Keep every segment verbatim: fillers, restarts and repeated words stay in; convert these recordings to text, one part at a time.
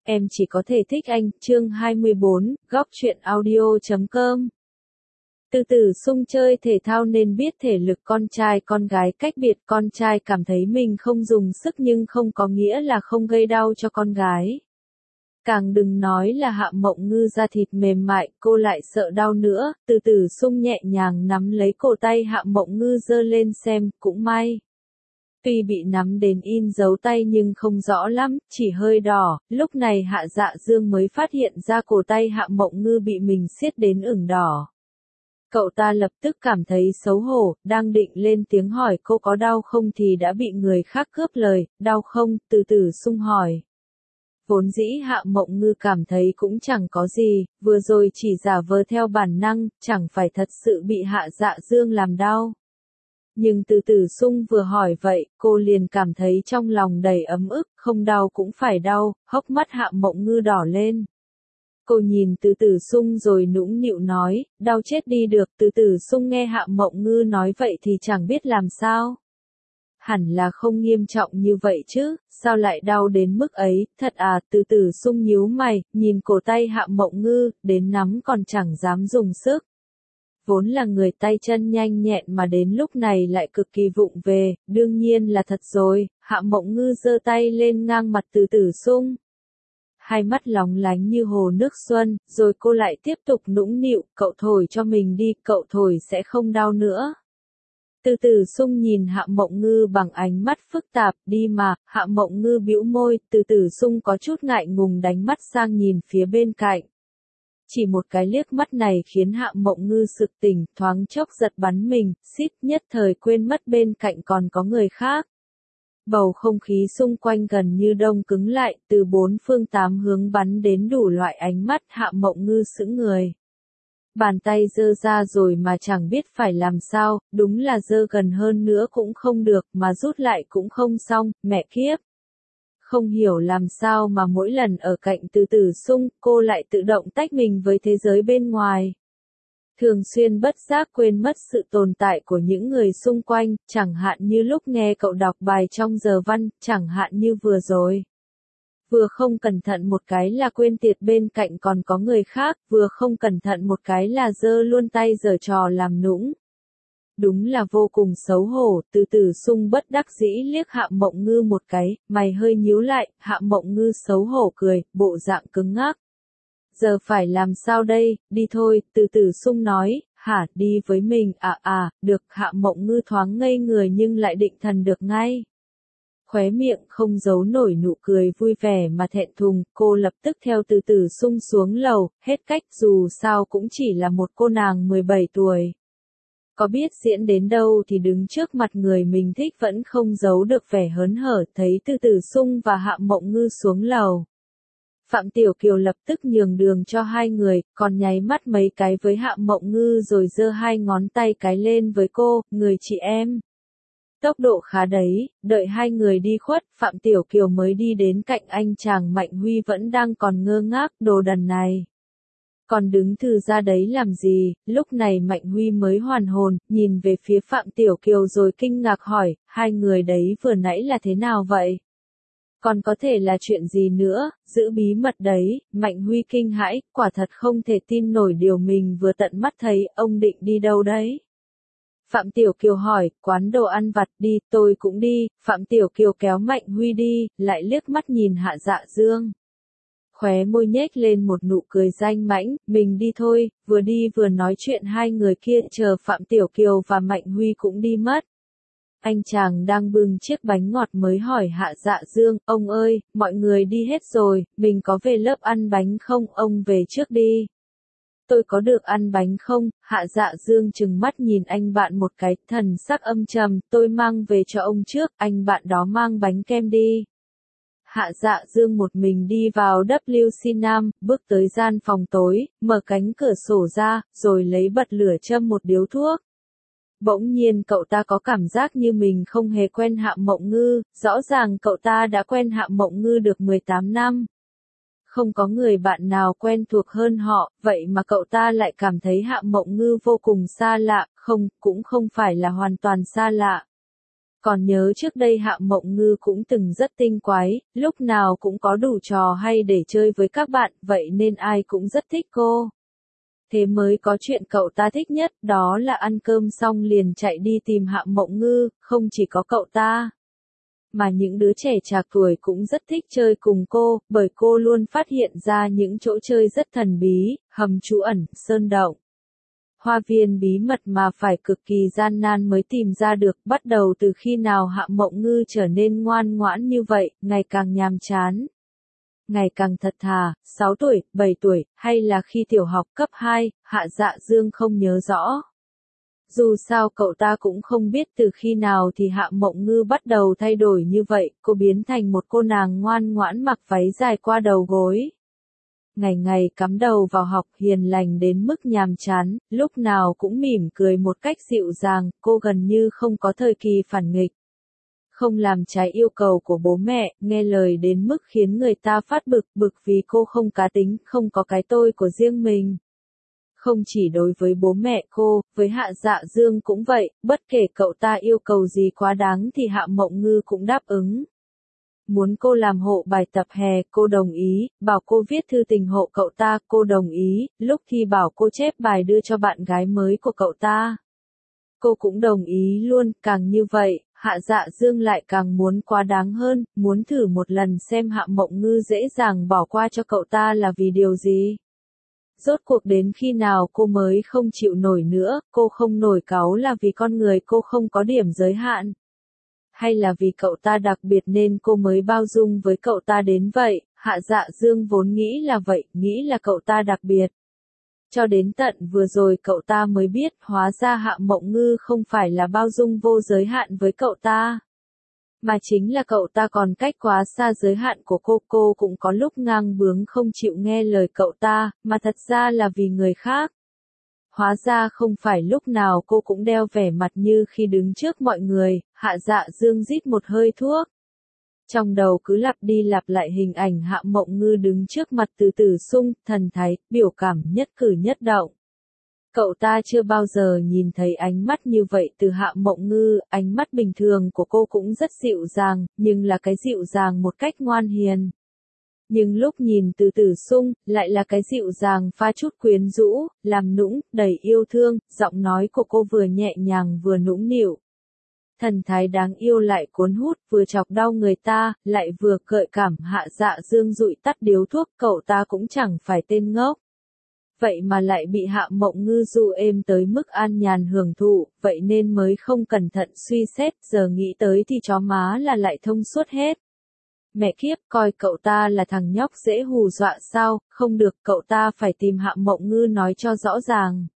em chỉ có thể thích anh, chương hai mươi bốn, góc truyện audio chấm com. Từ Tử Sung chơi thể thao nên biết thể lực con trai con gái cách biệt, con trai cảm thấy mình không dùng sức nhưng không có nghĩa là không gây đau cho con gái. Càng đừng nói là Hạ Mộng Ngư da thịt mềm mại, cô lại sợ đau nữa, Từ Tử Sung nhẹ nhàng nắm lấy cổ tay Hạ Mộng Ngư giơ lên xem, cũng may. Tuy bị nắm đến in dấu tay nhưng không rõ lắm, chỉ hơi đỏ, lúc này Hạ Dạ Dương mới phát hiện ra cổ tay Hạ Mộng Ngư bị mình siết đến ửng đỏ. Cậu ta lập tức cảm thấy xấu hổ, đang định lên tiếng hỏi cô có đau không thì đã bị người khác cướp lời, đau không, Từ Tử Sung hỏi. Vốn dĩ Hạ Mộng Ngư cảm thấy cũng chẳng có gì, vừa rồi chỉ giả vờ theo bản năng, chẳng phải thật sự bị Hạ Dạ Dương làm đau. Nhưng Từ Tử Sung vừa hỏi vậy, cô liền cảm thấy trong lòng đầy ấm ức, không đau cũng phải đau, hốc mắt Hạ Mộng Ngư đỏ lên. Cô nhìn Từ Tử Sung rồi nũng nịu nói, đau chết đi được, Từ Tử Sung nghe Hạ Mộng Ngư nói vậy thì chẳng biết làm sao. Hẳn là không nghiêm trọng như vậy chứ, sao lại đau đến mức ấy, thật à, Từ Tử Sung nhíu mày, nhìn cổ tay Hạ Mộng Ngư, đến nắm còn chẳng dám dùng sức. Vốn là người tay chân nhanh nhẹn mà đến lúc này lại cực kỳ vụng về, đương nhiên là thật rồi, Hạ Mộng Ngư giơ tay lên ngang mặt Từ Tử Sung. Hai mắt lóng lánh như hồ nước xuân, rồi cô lại tiếp tục nũng nịu, cậu thổi cho mình đi, cậu thổi sẽ không đau nữa. Từ Tử Sung nhìn Hạ Mộng Ngư bằng ánh mắt phức tạp, đi mà, Hạ Mộng Ngư bĩu môi, Từ Tử Sung có chút ngại ngùng đánh mắt sang nhìn phía bên cạnh. Chỉ một cái liếc mắt này khiến Hạ Mộng Ngư sực tỉnh, thoáng chốc giật bắn mình, xít nhất thời quên mất bên cạnh còn có người khác. Bầu không khí xung quanh gần như đông cứng lại, từ bốn phương tám hướng bắn đến đủ loại ánh mắt, Hạ Mộng Ngư sững người. Bàn tay giơ ra rồi mà chẳng biết phải làm sao, đúng là giơ gần hơn nữa cũng không được, mà rút lại cũng không xong, mẹ kiếp. Không hiểu làm sao mà mỗi lần ở cạnh Từ Tử Sung, cô lại tự động tách mình với thế giới bên ngoài. Thường xuyên bất giác quên mất sự tồn tại của những người xung quanh, chẳng hạn như lúc nghe cậu đọc bài trong giờ văn, chẳng hạn như vừa rồi. Vừa không cẩn thận một cái là quên tiệt bên cạnh còn có người khác, vừa không cẩn thận một cái là giơ luôn tay giở trò làm nũng. Đúng là vô cùng xấu hổ, Từ Tử Sung bất đắc dĩ liếc Hạ Mộng Ngư một cái, mày hơi nhíu lại, Hạ Mộng Ngư xấu hổ cười, bộ dạng cứng ngắc. Giờ phải làm sao đây, đi thôi, Từ Tử Sung nói, hả, đi với mình, à à, được, Hạ Mộng Ngư thoáng ngây người nhưng lại định thần được ngay. Khóe miệng không giấu nổi nụ cười vui vẻ mà thẹn thùng, cô lập tức theo Từ Tử Sung xuống lầu, hết cách dù sao cũng chỉ là một cô nàng mười bảy tuổi. Có biết diễn đến đâu thì đứng trước mặt người mình thích vẫn không giấu được vẻ hớn hở, thấy Từ Tử Sung và Hạ Mộng Ngư xuống lầu. Phạm Tiểu Kiều lập tức nhường đường cho hai người, còn nháy mắt mấy cái với Hạ Mộng Ngư rồi giơ hai ngón tay cái lên với cô, người chị em. Tốc độ khá đấy, đợi hai người đi khuất, Phạm Tiểu Kiều mới đi đến cạnh anh chàng Mạnh Huy vẫn đang còn ngơ ngác, đồ đần này. Còn đứng thừ ra đấy làm gì, lúc này Mạnh Huy mới hoàn hồn, nhìn về phía Phạm Tiểu Kiều rồi kinh ngạc hỏi, hai người đấy vừa nãy là thế nào vậy? Còn có thể là chuyện gì nữa, giữ bí mật đấy, Mạnh Huy kinh hãi, quả thật không thể tin nổi điều mình vừa tận mắt thấy, ông định đi đâu đấy? Phạm Tiểu Kiều hỏi, quán đồ ăn vặt đi, tôi cũng đi, Phạm Tiểu Kiều kéo Mạnh Huy đi, lại liếc mắt nhìn Hạ Dạ Dương. Khóe môi nhếch lên một nụ cười danh mãnh, mình đi thôi, vừa đi vừa nói chuyện hai người kia chờ Phạm Tiểu Kiều và Mạnh Huy cũng đi mất. Anh chàng đang bưng chiếc bánh ngọt mới hỏi Hạ Dạ Dương, ông ơi, mọi người đi hết rồi, mình có về lớp ăn bánh không, ông về trước đi. Tôi có được ăn bánh không? Hạ Dạ Dương trừng mắt nhìn anh bạn một cái, thần sắc âm trầm, tôi mang về cho ông trước, anh bạn đó mang bánh kem đi. Hạ Dạ Dương một mình đi vào W C Nam, bước tới gian phòng tối, mở cánh cửa sổ ra, rồi lấy bật lửa châm một điếu thuốc. Bỗng nhiên cậu ta có cảm giác như mình không hề quen Hạ Mộng Ngư, rõ ràng cậu ta đã quen Hạ Mộng Ngư được mười tám năm. Không có người bạn nào quen thuộc hơn họ, vậy mà cậu ta lại cảm thấy Hạ Mộng Ngư vô cùng xa lạ, không, cũng không phải là hoàn toàn xa lạ. Còn nhớ trước đây Hạ Mộng Ngư cũng từng rất tinh quái, lúc nào cũng có đủ trò hay để chơi với các bạn, vậy nên ai cũng rất thích cô. Thế mới có chuyện cậu ta thích nhất, đó là ăn cơm xong liền chạy đi tìm Hạ Mộng Ngư, không chỉ có cậu ta, mà những đứa trẻ trạc tuổi cũng rất thích chơi cùng cô, bởi cô luôn phát hiện ra những chỗ chơi rất thần bí, hầm trú ẩn, sơn động, hoa viên bí mật mà phải cực kỳ gian nan mới tìm ra được. Bắt đầu từ khi nào Hạ Mộng Ngư trở nên ngoan ngoãn như vậy, ngày càng nhàm chán, ngày càng thật thà, sáu tuổi, bảy tuổi, hay là khi tiểu học cấp hai, Hạ Dạ Dương không nhớ rõ. Dù sao cậu ta cũng không biết từ khi nào thì Hạ Mộng Ngư bắt đầu thay đổi như vậy, cô biến thành một cô nàng ngoan ngoãn mặc váy dài qua đầu gối. Ngày ngày cắm đầu vào học, hiền lành đến mức nhàm chán, lúc nào cũng mỉm cười một cách dịu dàng, cô gần như không có thời kỳ phản nghịch. Không làm trái yêu cầu của bố mẹ, nghe lời đến mức khiến người ta phát bực, bực vì cô không cá tính, không có cái tôi của riêng mình. Không chỉ đối với bố mẹ cô, với Hạ Dạ Dương cũng vậy, bất kể cậu ta yêu cầu gì quá đáng thì Hạ Mộng Ngư cũng đáp ứng. Muốn cô làm hộ bài tập hè, cô đồng ý, bảo cô viết thư tình hộ cậu ta, cô đồng ý, lúc thi bảo cô chép bài đưa cho bạn gái mới của cậu ta. Cô cũng đồng ý luôn, càng như vậy, Hạ Dạ Dương lại càng muốn quá đáng hơn, muốn thử một lần xem Hạ Mộng Ngư dễ dàng bỏ qua cho cậu ta là vì điều gì. Rốt cuộc đến khi nào cô mới không chịu nổi nữa, cô không nổi cáu là vì con người cô không có điểm giới hạn. Hay là vì cậu ta đặc biệt nên cô mới bao dung với cậu ta đến vậy, Hạ Dạ Dương vốn nghĩ là vậy, nghĩ là cậu ta đặc biệt. Cho đến tận vừa rồi cậu ta mới biết, hóa ra Hạ Mộng Ngư không phải là bao dung vô giới hạn với cậu ta, mà chính là cậu ta còn cách quá xa giới hạn của cô. Cô cũng có lúc ngang bướng không chịu nghe lời cậu ta, mà thật ra là vì người khác. Hóa ra không phải lúc nào cô cũng đeo vẻ mặt như khi đứng trước mọi người. Hạ Dạ Dương rít một hơi thuốc. Trong đầu cứ lặp đi lặp lại hình ảnh Hạ Mộng Ngư đứng trước mặt Từ Tử Sung, thần thái, biểu cảm nhất cử nhất động. Cậu ta chưa bao giờ nhìn thấy ánh mắt như vậy từ Hạ Mộng Ngư, ánh mắt bình thường của cô cũng rất dịu dàng, nhưng là cái dịu dàng một cách ngoan hiền. Nhưng lúc nhìn Từ Tử Sung, lại là cái dịu dàng pha chút quyến rũ, làm nũng, đầy yêu thương, giọng nói của cô vừa nhẹ nhàng vừa nũng nịu. Thần thái đáng yêu lại cuốn hút, vừa chọc đau người ta, lại vừa gợi cảm. Hạ Dạ Dương dụi tắt điếu thuốc, cậu ta cũng chẳng phải tên ngốc. Vậy mà lại bị Hạ Mộng Ngư dụ êm tới mức an nhàn hưởng thụ, vậy nên mới không cẩn thận suy xét, giờ nghĩ tới thì chó má là lại thông suốt hết. Mẹ kiếp, coi cậu ta là thằng nhóc dễ hù dọa sao, không được, cậu ta phải tìm Hạ Mộng Ngư nói cho rõ ràng.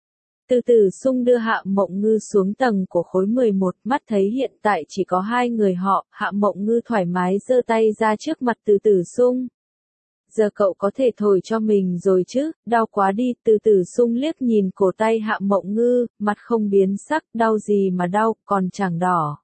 Từ Tử Sung đưa Hạ Mộng Ngư xuống tầng của khối mười một, mắt thấy hiện tại chỉ có hai người họ, Hạ Mộng Ngư thoải mái giơ tay ra trước mặt Từ Tử Sung. Giờ cậu có thể thổi cho mình rồi chứ, đau quá đi. Từ Tử Sung liếc nhìn cổ tay Hạ Mộng Ngư, mặt không biến sắc, đau gì mà đau, còn chẳng đỏ.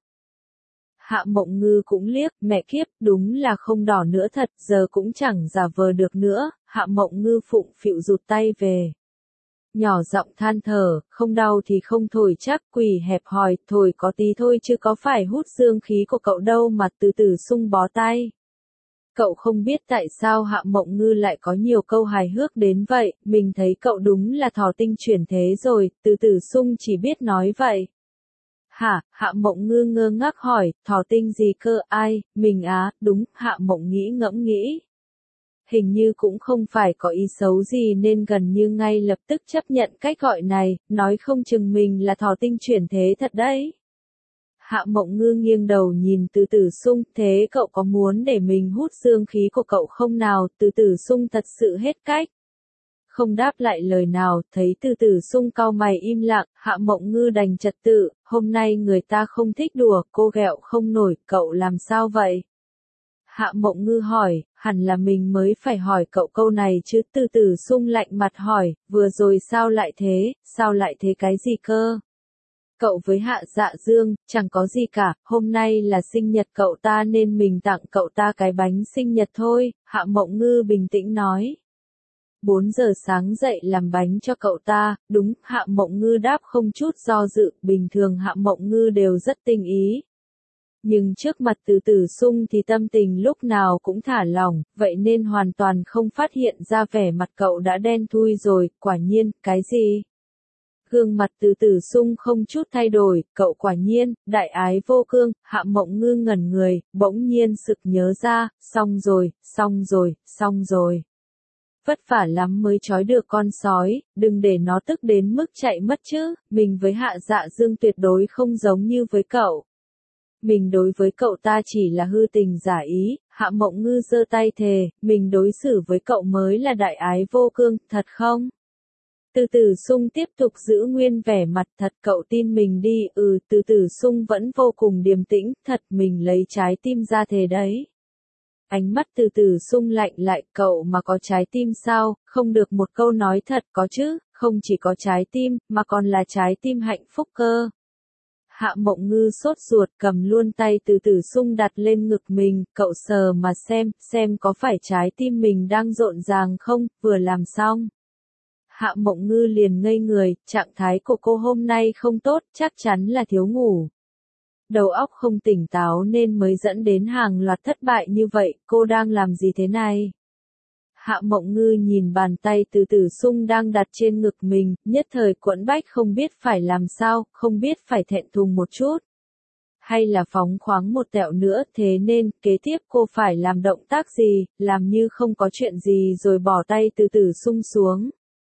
Hạ Mộng Ngư cũng liếc, mẹ kiếp, đúng là không đỏ nữa thật, giờ cũng chẳng giả vờ được nữa. Hạ Mộng Ngư phụng phịu rụt tay về. Nhỏ giọng than thở, không đau thì không thổi chắc, quỷ hẹp hòi, thổi có tí thôi chứ có phải hút dương khí của cậu đâu mà. Từ Tử Sung bó tay. Cậu không biết tại sao Hạ Mộng Ngư lại có nhiều câu hài hước đến vậy, mình thấy cậu đúng là thỏ tinh chuyển thế rồi. Từ Tử Sung chỉ biết nói vậy. Hả, Hạ Mộng Ngư ngơ ngác hỏi, thỏ tinh gì cơ, ai, mình á, đúng. Hạ Mộng nghĩ ngẫm nghĩ. Hình như cũng không phải có ý xấu gì nên gần như ngay lập tức chấp nhận cách gọi này, nói không chừng mình là thỏ tinh chuyển thế thật đấy. Hạ Mộng Ngư nghiêng đầu nhìn Từ Tử Sung, thế cậu có muốn để mình hút dương khí của cậu không nào? Từ Tử Sung thật sự hết cách. Không đáp lại lời nào, thấy Từ Tử Sung cau mày im lặng, Hạ Mộng Ngư đành trật tự, hôm nay người ta không thích đùa, cô ghẹo không nổi, cậu làm sao vậy? Hạ Mộng Ngư hỏi, hẳn là mình mới phải hỏi cậu câu này chứ. Từ Tử Sung lạnh mặt hỏi, vừa rồi sao lại thế, sao lại thế cái gì cơ? Cậu với Hạ Dạ Dương, chẳng có gì cả, hôm nay là sinh nhật cậu ta nên mình tặng cậu ta cái bánh sinh nhật thôi. Hạ Mộng Ngư bình tĩnh nói. bốn giờ sáng dậy làm bánh cho cậu ta, đúng. Hạ Mộng Ngư đáp không chút do dự, bình thường Hạ Mộng Ngư đều rất tinh ý. Nhưng trước mặt Từ Tử Sung thì tâm tình lúc nào cũng thả lỏng, vậy nên hoàn toàn không phát hiện ra vẻ mặt cậu đã đen thui rồi, quả nhiên, cái gì? Gương mặt Từ Tử Sung không chút thay đổi, cậu quả nhiên, đại ái vô cương, Hạ Mộng Ngư ngẩn người, bỗng nhiên sực nhớ ra, xong rồi, xong rồi, xong rồi. Vất vả lắm mới trói được con sói, đừng để nó tức đến mức chạy mất chứ, mình với Hạ Dạ Dương tuyệt đối không giống như với cậu. Mình đối với cậu ta chỉ là hư tình giả ý, Hạ Mộng Ngư giơ tay thề, mình đối xử với cậu mới là đại ái vô cương, thật không? Từ Tử Sung tiếp tục giữ nguyên vẻ mặt thật, cậu tin mình đi, ừ, Từ Tử Sung vẫn vô cùng điềm tĩnh, thật mình lấy trái tim ra thề đấy. Ánh mắt Từ Tử Sung lạnh lại, cậu mà có trái tim sao, không được một câu nói thật có chứ, không chỉ có trái tim, mà còn là trái tim hạnh phúc cơ. Hạ Mộng Ngư sốt ruột cầm luôn tay Từ Tử Sung đặt lên ngực mình, cậu sờ mà xem, xem có phải trái tim mình đang rộn ràng không, vừa làm xong. Hạ Mộng Ngư liền ngây người, trạng thái của cô hôm nay không tốt, chắc chắn là thiếu ngủ. Đầu óc không tỉnh táo nên mới dẫn đến hàng loạt thất bại như vậy, cô đang làm gì thế này? Hạ Mộng Ngư nhìn bàn tay Từ Tử Sung đang đặt trên ngực mình, nhất thời quẫn bách không biết phải làm sao, không biết phải thẹn thùng một chút. Hay là phóng khoáng một tẹo nữa, thế nên, kế tiếp cô phải làm động tác gì, làm như không có chuyện gì rồi bỏ tay Từ Tử Sung xuống.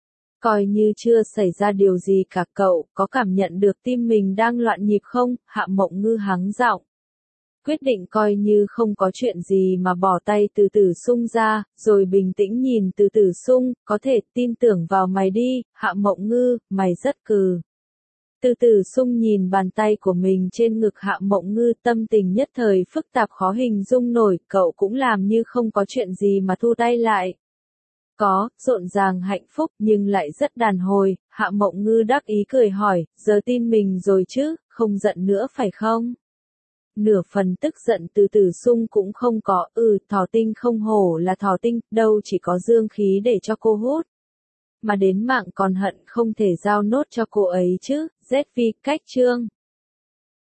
Coi như chưa xảy ra điều gì cả, cậu có cảm nhận được tim mình đang loạn nhịp không? Hạ Mộng Ngư hắng giọng. Quyết định coi như không có chuyện gì mà bỏ tay Từ Tử Sung ra, rồi bình tĩnh nhìn Từ Tử Sung, có thể tin tưởng vào mày đi, Hạ Mộng Ngư, mày rất cừ. Từ Tử Sung nhìn bàn tay của mình trên ngực Hạ Mộng Ngư, tâm tình nhất thời phức tạp khó hình dung nổi, cậu cũng làm như không có chuyện gì mà thu tay lại. Có, rộn ràng hạnh phúc nhưng lại rất đàn hồi, Hạ Mộng Ngư đắc ý cười hỏi, giờ tin mình rồi chứ, không giận nữa phải không? Nửa phần tức giận Từ Tử Sung cũng không có, ừ, thỏ tinh không hổ là thỏ tinh, đâu chỉ có dương khí để cho cô hút. Mà đến mạng còn hận không thể giao nốt cho cô ấy chứ, Z V cách chương.